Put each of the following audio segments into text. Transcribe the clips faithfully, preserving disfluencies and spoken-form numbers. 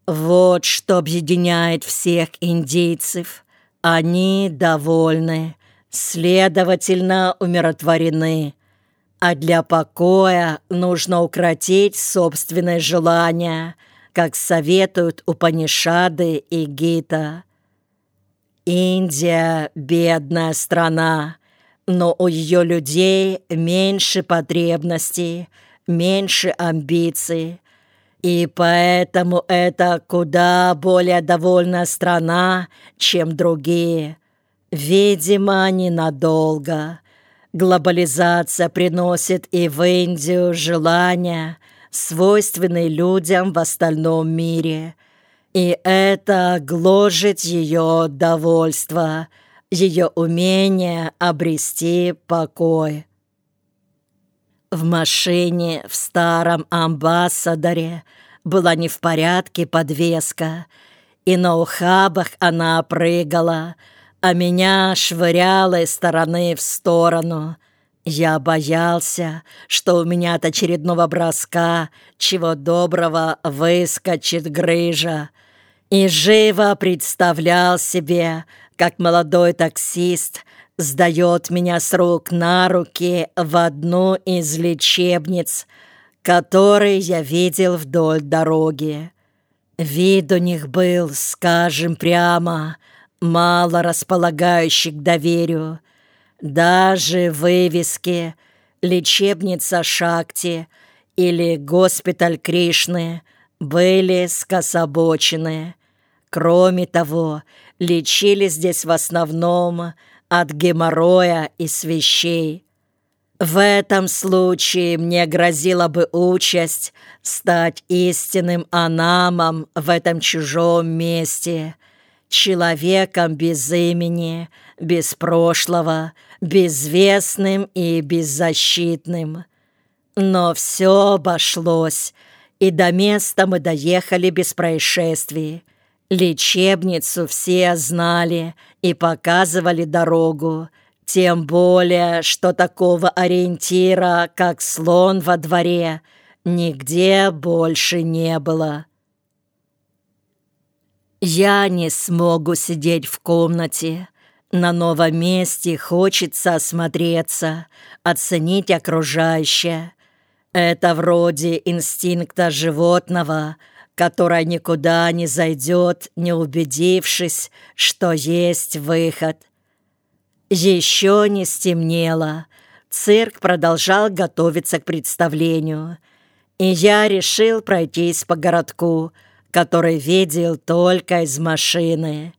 Вот что объединяет всех индийцев. Они довольны, следовательно, умиротворены. А для покоя нужно укротить собственное желание, как советуют Упанишады и Гита. Индия – бедная страна, но у ее людей меньше потребностей, меньше амбиций. И поэтому это куда более довольная страна, чем другие. Видимо, ненадолго. Глобализация приносит и в Индию желания, свойственные людям в остальном мире. И это гложет ее довольство, ее умение обрести покой. В машине в старом амбассадоре была не в порядке подвеска, и на ухабах она прыгала, а меня швыряло из стороны в сторону. Я боялся, что у меня от очередного броска чего доброго выскочит грыжа, и живо представлял себе, как молодой таксист сдает меня с рук на руки в одну из лечебниц, которые я видел вдоль дороги. Вид у них был, скажем прямо, мало располагающий к доверию. Даже вывески «Лечебница Шакти» или «Госпиталь Кришны» были скособочены. Кроме того, лечили здесь в основном от геморроя и свищей. В этом случае мне грозила бы участь стать истинным анамом в этом чужом месте, человеком без имени, без прошлого, безвестным и беззащитным. Но все обошлось, и до места мы доехали без происшествий. Лечебницу все знали и показывали дорогу, тем более, что такого ориентира, как слон во дворе, нигде больше не было. Я не смогу сидеть в комнате. На новом месте хочется осмотреться, оценить окружающее. Это вроде инстинкта животного, которое никуда не зайдет, не убедившись, что есть выход. Еще не стемнело. Цирк продолжал готовиться к представлению, и я решил пройтись по городку, который видел только из машины.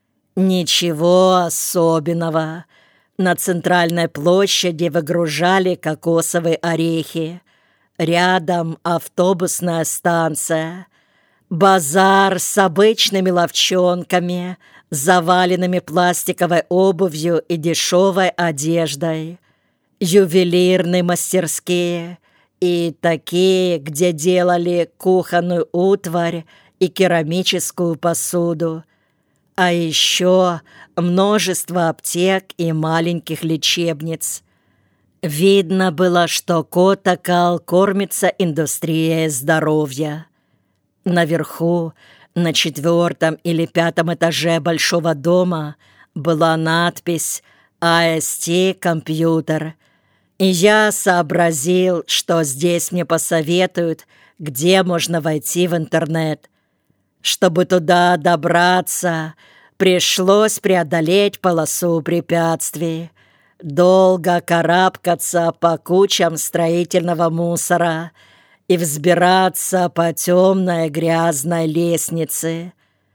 Ничего особенного. На центральной площади выгружали кокосовые орехи. Рядом автобусная станция. Базар с обычными лавчонками, заваленными пластиковой обувью и дешевой одеждой. Ювелирные мастерские и такие, где делали кухонную утварь и керамическую посуду. А еще множество аптек и маленьких лечебниц. Видно было, что Котакал кормится индустрией здоровья. Наверху, на четвертом или пятом этаже большого дома, была надпись «эй эс ти компьютер», и я сообразил, что здесь мне посоветуют, где можно войти в интернет. Чтобы туда добраться, пришлось преодолеть полосу препятствий, долго карабкаться по кучам строительного мусора и взбираться по темной грязной лестнице.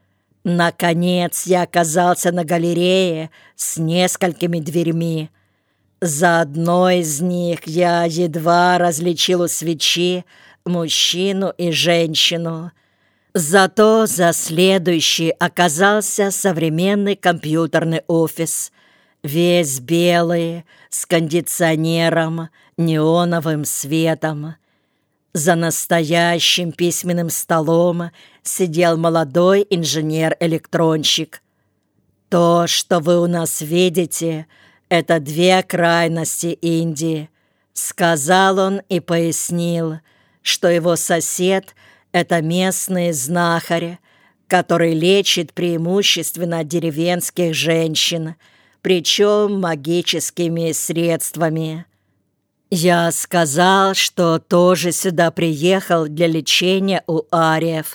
Наконец я оказался на галерее с несколькими дверьми. За одной из них я едва различил у свечи мужчину и женщину. Зато за следующий оказался современный компьютерный офис, весь белый, с кондиционером, неоновым светом. За настоящим письменным столом сидел молодой инженер-электронщик. То, что вы у нас видите, это две крайности Индии, сказал он и пояснил, что его сосед Это местный знахарь, который лечит преимущественно деревенских женщин, причем магическими средствами. Я сказал, что тоже сюда приехал для лечения у ариев.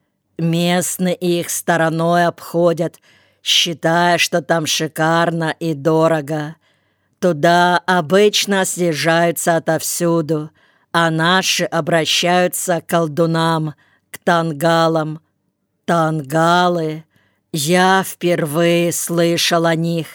Местные их стороной обходят, считая, что там шикарно и дорого. Туда обычно съезжаются отовсюду, а наши обращаются к колдунам, к тангалам. Тангалы. Я впервые слышал о них.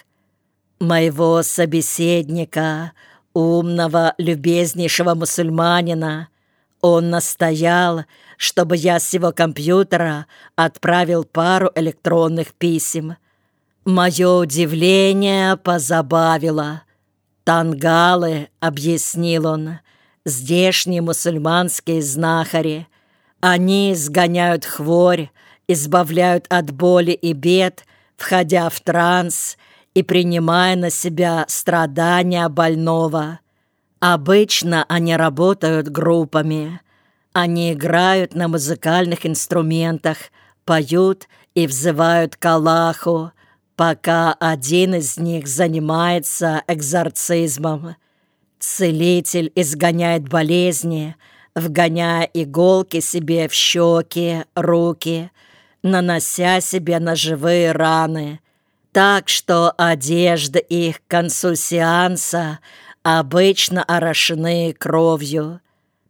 Моего собеседника, умного, любезнейшего мусульманина, он настоял, чтобы я с его компьютера отправил пару электронных писем. Мое удивление позабавило. «Тангалы», — объяснил он, — «здешние мусульманские знахари. Они сгоняют хворь, избавляют от боли и бед, входя в транс и принимая на себя страдания больного. Обычно они работают группами. Они играют на музыкальных инструментах, поют и взывают к Аллаху, пока один из них занимается экзорцизмом. Целитель изгоняет болезни, вгоняя иголки себе в щеки, руки, нанося себе ножевые раны, так что одежда их к концу сеанса обычно орошены кровью.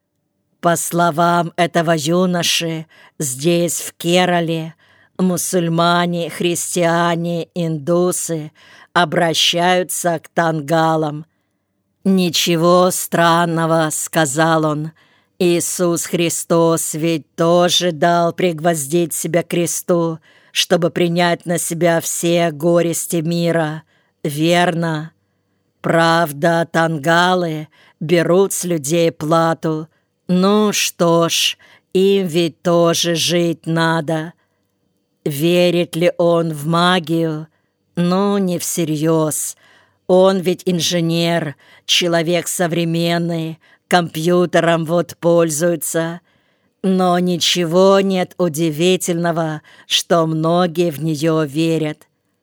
По словам этого юноши, здесь, в Керале, мусульмане, христиане, индусы обращаются к тангалам. «Ничего странного», — сказал он, — «Иисус Христос ведь тоже дал пригвоздить себя к кресту, чтобы принять на себя все горести мира, верно? Правда, тангалы берут с людей плату. Ну что ж, им ведь тоже жить надо. Верит ли он в магию? Ну, не всерьез. Он ведь инженер, человек современный, компьютером вот пользуется. Но ничего нет удивительного, что многие в нее верят».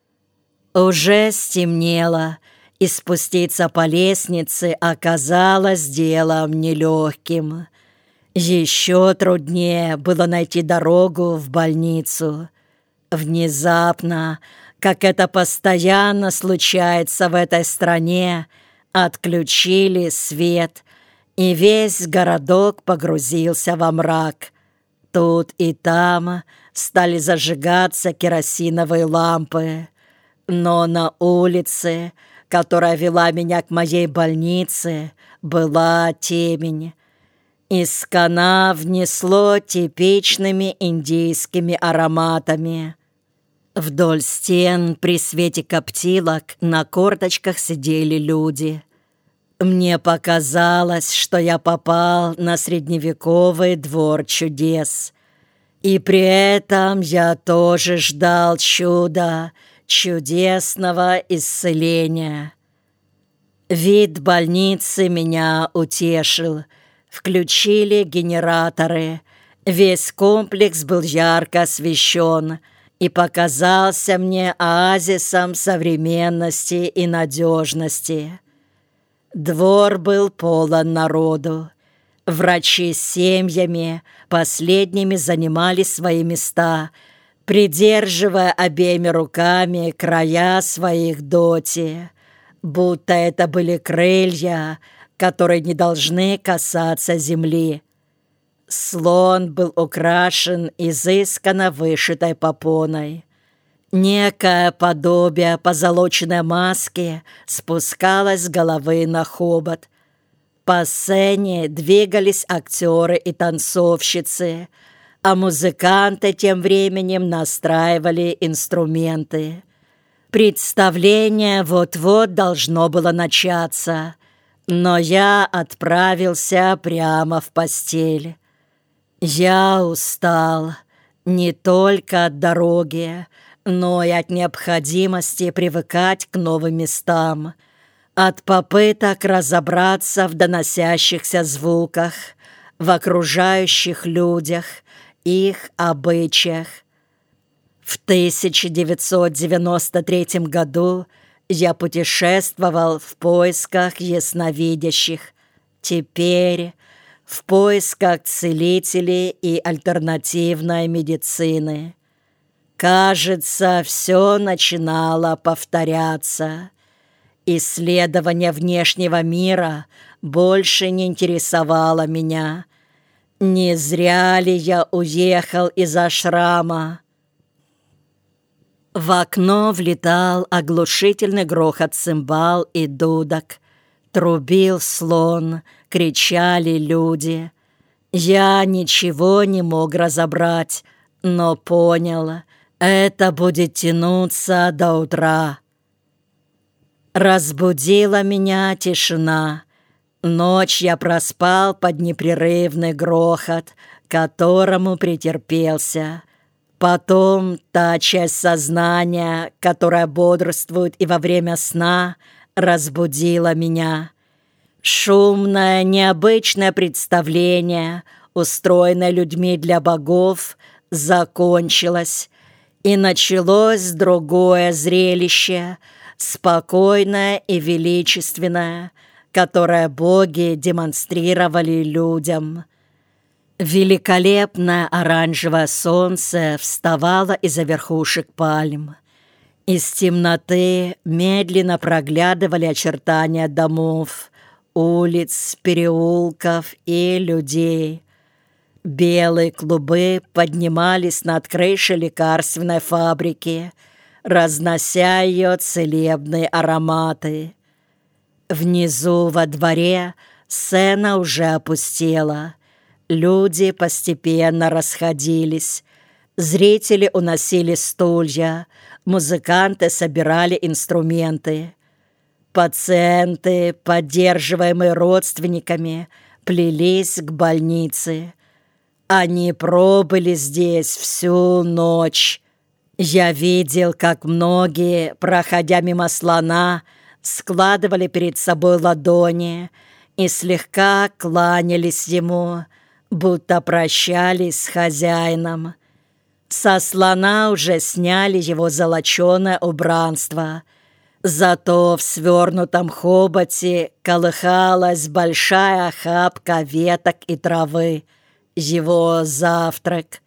Уже стемнело, и спуститься по лестнице оказалось делом нелегким. Еще труднее было найти дорогу в больницу. Внезапно, как это постоянно случается в этой стране, отключили свет, и весь городок погрузился во мрак. Тут и там стали зажигаться керосиновые лампы. Но на улице, которая вела меня к моей больнице, была темень. Из канав несло типичными индийскими ароматами. Вдоль стен при свете коптилок на корточках сидели люди. Мне показалось, что я попал на средневековый двор чудес. И при этом я тоже ждал чуда, чудесного исцеления. Вид больницы меня утешил. Включили генераторы. Весь комплекс был ярко освещен и показался мне оазисом современности и надежности. Двор был полон народу. Врачи с семьями последними занимали свои места, придерживая обеими руками края своих доти, будто это были крылья, которые не должны касаться земли. Слон был украшен изысканно вышитой попоной. Некое подобие позолоченной маски спускалось с головы на хобот. По сцене двигались актеры и танцовщицы, а музыканты тем временем настраивали инструменты. Представление вот-вот должно было начаться, но я отправился прямо в постель. Я устал не только от дороги, но и от необходимости привыкать к новым местам, от попыток разобраться в доносящихся звуках, в окружающих людях, их обычаях. В тысяча девятьсот девяносто третьем году я путешествовал в поисках ясновидящих. Теперь в поисках целителей и альтернативной медицины. Кажется, все начинало повторяться. Исследование внешнего мира больше не интересовало меня. Не зря ли я уехал из ашрама? В окно влетал оглушительный грохот цимбал и дудок. Трубил слон, кричали люди. Я ничего не мог разобрать, но понял, это будет тянуться до утра. Разбудила меня тишина. Ночь я проспал под непрерывный грохот, которому претерпелся. Потом та часть сознания, которая бодрствует и во время сна, разбудила меня. Шумное, необычное представление, устроенное людьми для богов, закончилось, и началось другое зрелище, спокойное и величественное, которое боги демонстрировали людям. Великолепное оранжевое солнце вставало из-за верхушек пальм. Из темноты медленно проглядывали очертания домов, улиц, переулков и людей. Белые клубы поднимались над крышей лекарственной фабрики, разнося ее целебные ароматы. Внизу во дворе сцена уже опустела. Люди постепенно расходились. Зрители уносили стулья, музыканты собирали инструменты. Пациенты, поддерживаемые родственниками, плелись к больнице. Они пробыли здесь всю ночь. Я видел, как многие, проходя мимо слона, складывали перед собой ладони и слегка кланялись ему, будто прощались с хозяином. Со слона уже сняли его золоченое убранство, зато в свернутом хоботе колыхалась большая охапка веток и травы, его завтрак.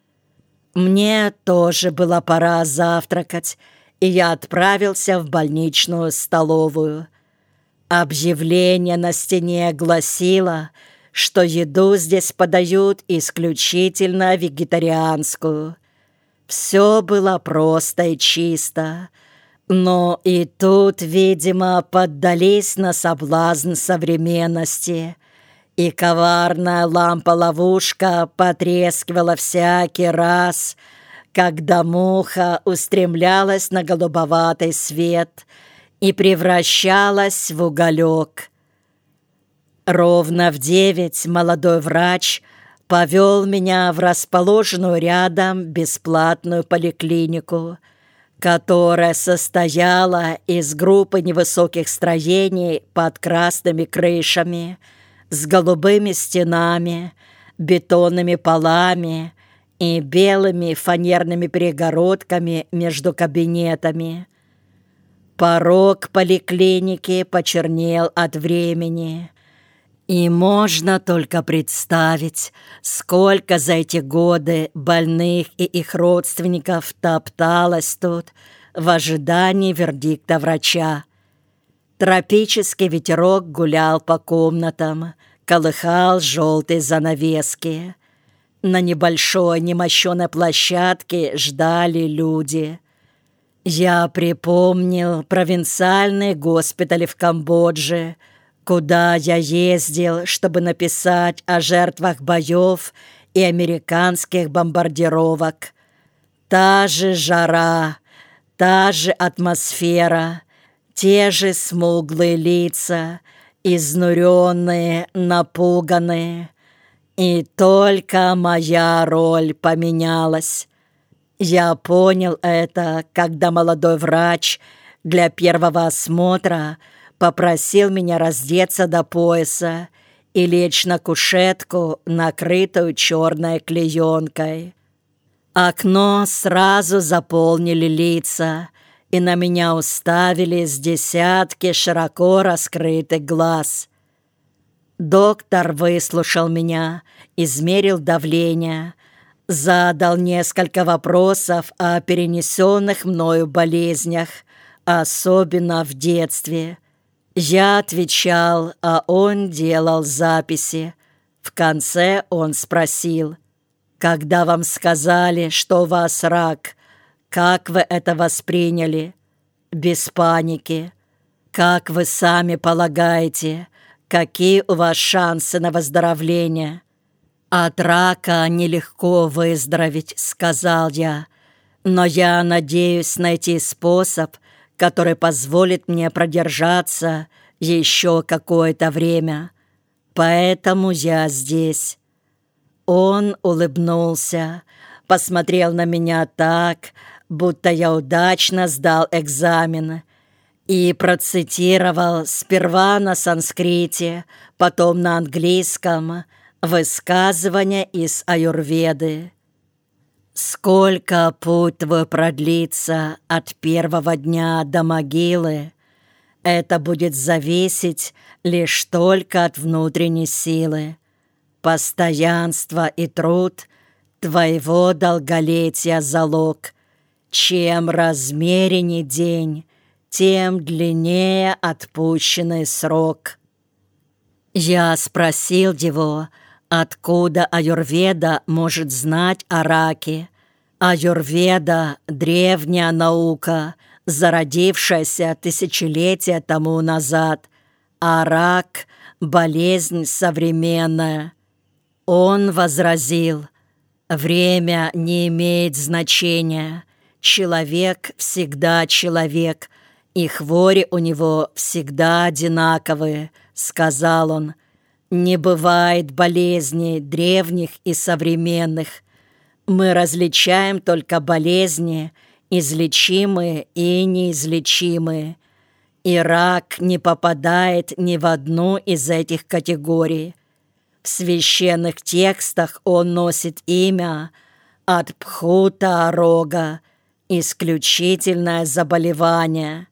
Мне тоже была пора завтракать, и я отправился в больничную столовую. Объявление на стене гласило, что еду здесь подают исключительно вегетарианскую. Все было просто и чисто, но и тут, видимо, поддались на соблазн современности, и коварная лампа-ловушка потрескивала всякий раз, когда муха устремлялась на голубоватый свет и превращалась в уголек. Ровно в девять молодой врач повел меня в расположенную рядом бесплатную поликлинику, которая состояла из группы невысоких строений под красными крышами, с голубыми стенами, бетонными полами и белыми фанерными перегородками между кабинетами. Порог поликлиники почернел от времени, и можно только представить, сколько за эти годы больных и их родственников топталось тут в ожидании вердикта врача. Тропический ветерок гулял по комнатам, колыхал желтые занавески. На небольшой немощеной площадке ждали люди. Я припомнил провинциальные госпитали в Камбодже, куда я ездил, чтобы написать о жертвах боев и американских бомбардировок. Та же жара, та же атмосфера, те же смуглые лица, изнуренные, напуганные. И только моя роль поменялась. Я понял это, когда молодой врач для первого осмотра попросил меня раздеться до пояса и лечь на кушетку, накрытую черной клеенкой. Окно сразу заполнили лица, и на меня уставились десятки широко раскрытых глаз. Доктор выслушал меня, измерил давление, задал несколько вопросов о перенесенных мною болезнях, особенно в детстве. Я отвечал, а он делал записи. В конце он спросил: «Когда вам сказали, что у вас рак, как вы это восприняли?» «Без паники». «Как вы сами полагаете, какие у вас шансы на выздоровление?» «От рака нелегко выздороветь», — сказал я, «но я надеюсь найти способ, который позволит мне продержаться еще какое-то время. Поэтому я здесь». Он улыбнулся, посмотрел на меня так, будто я удачно сдал экзамен, и процитировал сперва на санскрите, потом на английском высказывание из аюрведы. «Сколько путь твой продлится от первого дня до могилы, это будет зависеть лишь только от внутренней силы. Постоянство и труд твоего долголетия залог. Чем размеренней день, тем длиннее отпущенный срок». Я спросил его, откуда аюрведа может знать о раке. Аюрведа — древняя наука, зародившаяся тысячелетия тому назад, а рак — болезнь современная. Он возразил: «Время не имеет значения. Человек всегда человек, и хвори у него всегда одинаковые», — сказал он. «Не бывает болезней древних и современных. Мы различаем только болезни, излечимые и неизлечимые. И рак не попадает ни в одну из этих категорий. В священных текстах он носит имя Адбхута-рога, исключительное заболевание».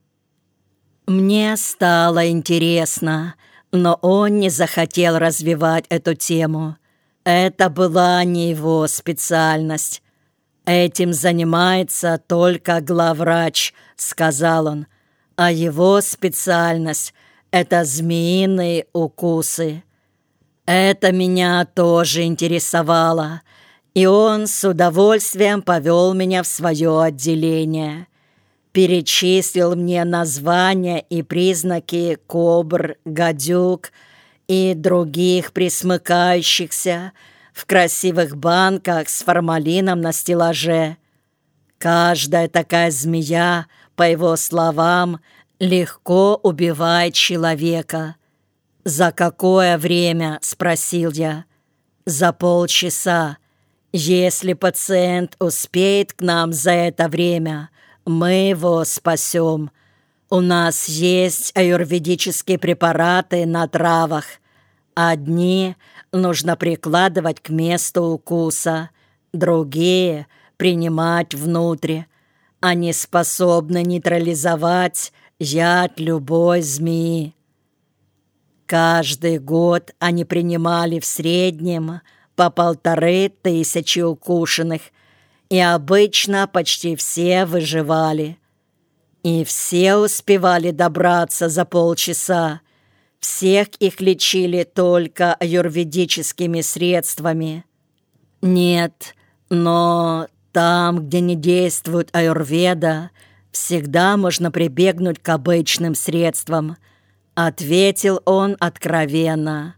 Мне стало интересно, но он не захотел развивать эту тему. Это была не его специальность. «Этим занимается только главврач», — сказал он, «а его специальность — это змеиные укусы». Это меня тоже интересовало, и он с удовольствием повел меня в свое отделение. Перечислил мне названия и признаки кобр, гадюк и других пресмыкающихся в красивых банках с формалином на стеллаже. Каждая такая змея, по его словам, легко убивает человека. «За какое время?» — спросил я. «За полчаса. Если пациент успеет к нам за это время, мы его спасем. У нас есть аюрведические препараты на травах. Одни нужно прикладывать к месту укуса, другие — принимать внутрь. Они способны нейтрализовать яд любой змеи». Каждый год они принимали в среднем по полторы тысячи укушенных, и обычно почти все выживали. И все успевали добраться за полчаса. Всех их лечили только аюрведическими средствами. Нет, но там, где не действует аюрведа, всегда можно прибегнуть к обычным средствам, — ответил он откровенно.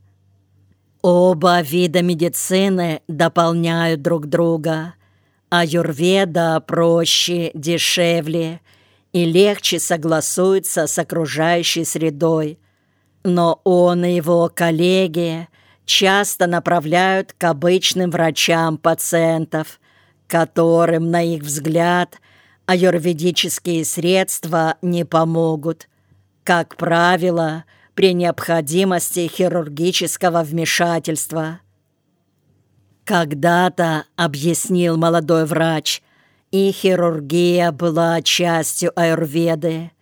Оба вида медицины дополняют друг друга. Аюрведа проще, дешевле и легче согласуется с окружающей средой. Но он и его коллеги часто направляют к обычным врачам пациентов, которым, на их взгляд, аюрведические средства не помогут. Как правило, при необходимости хирургического вмешательства. Когда-то, объяснил молодой врач, и хирургия была частью аюрведы.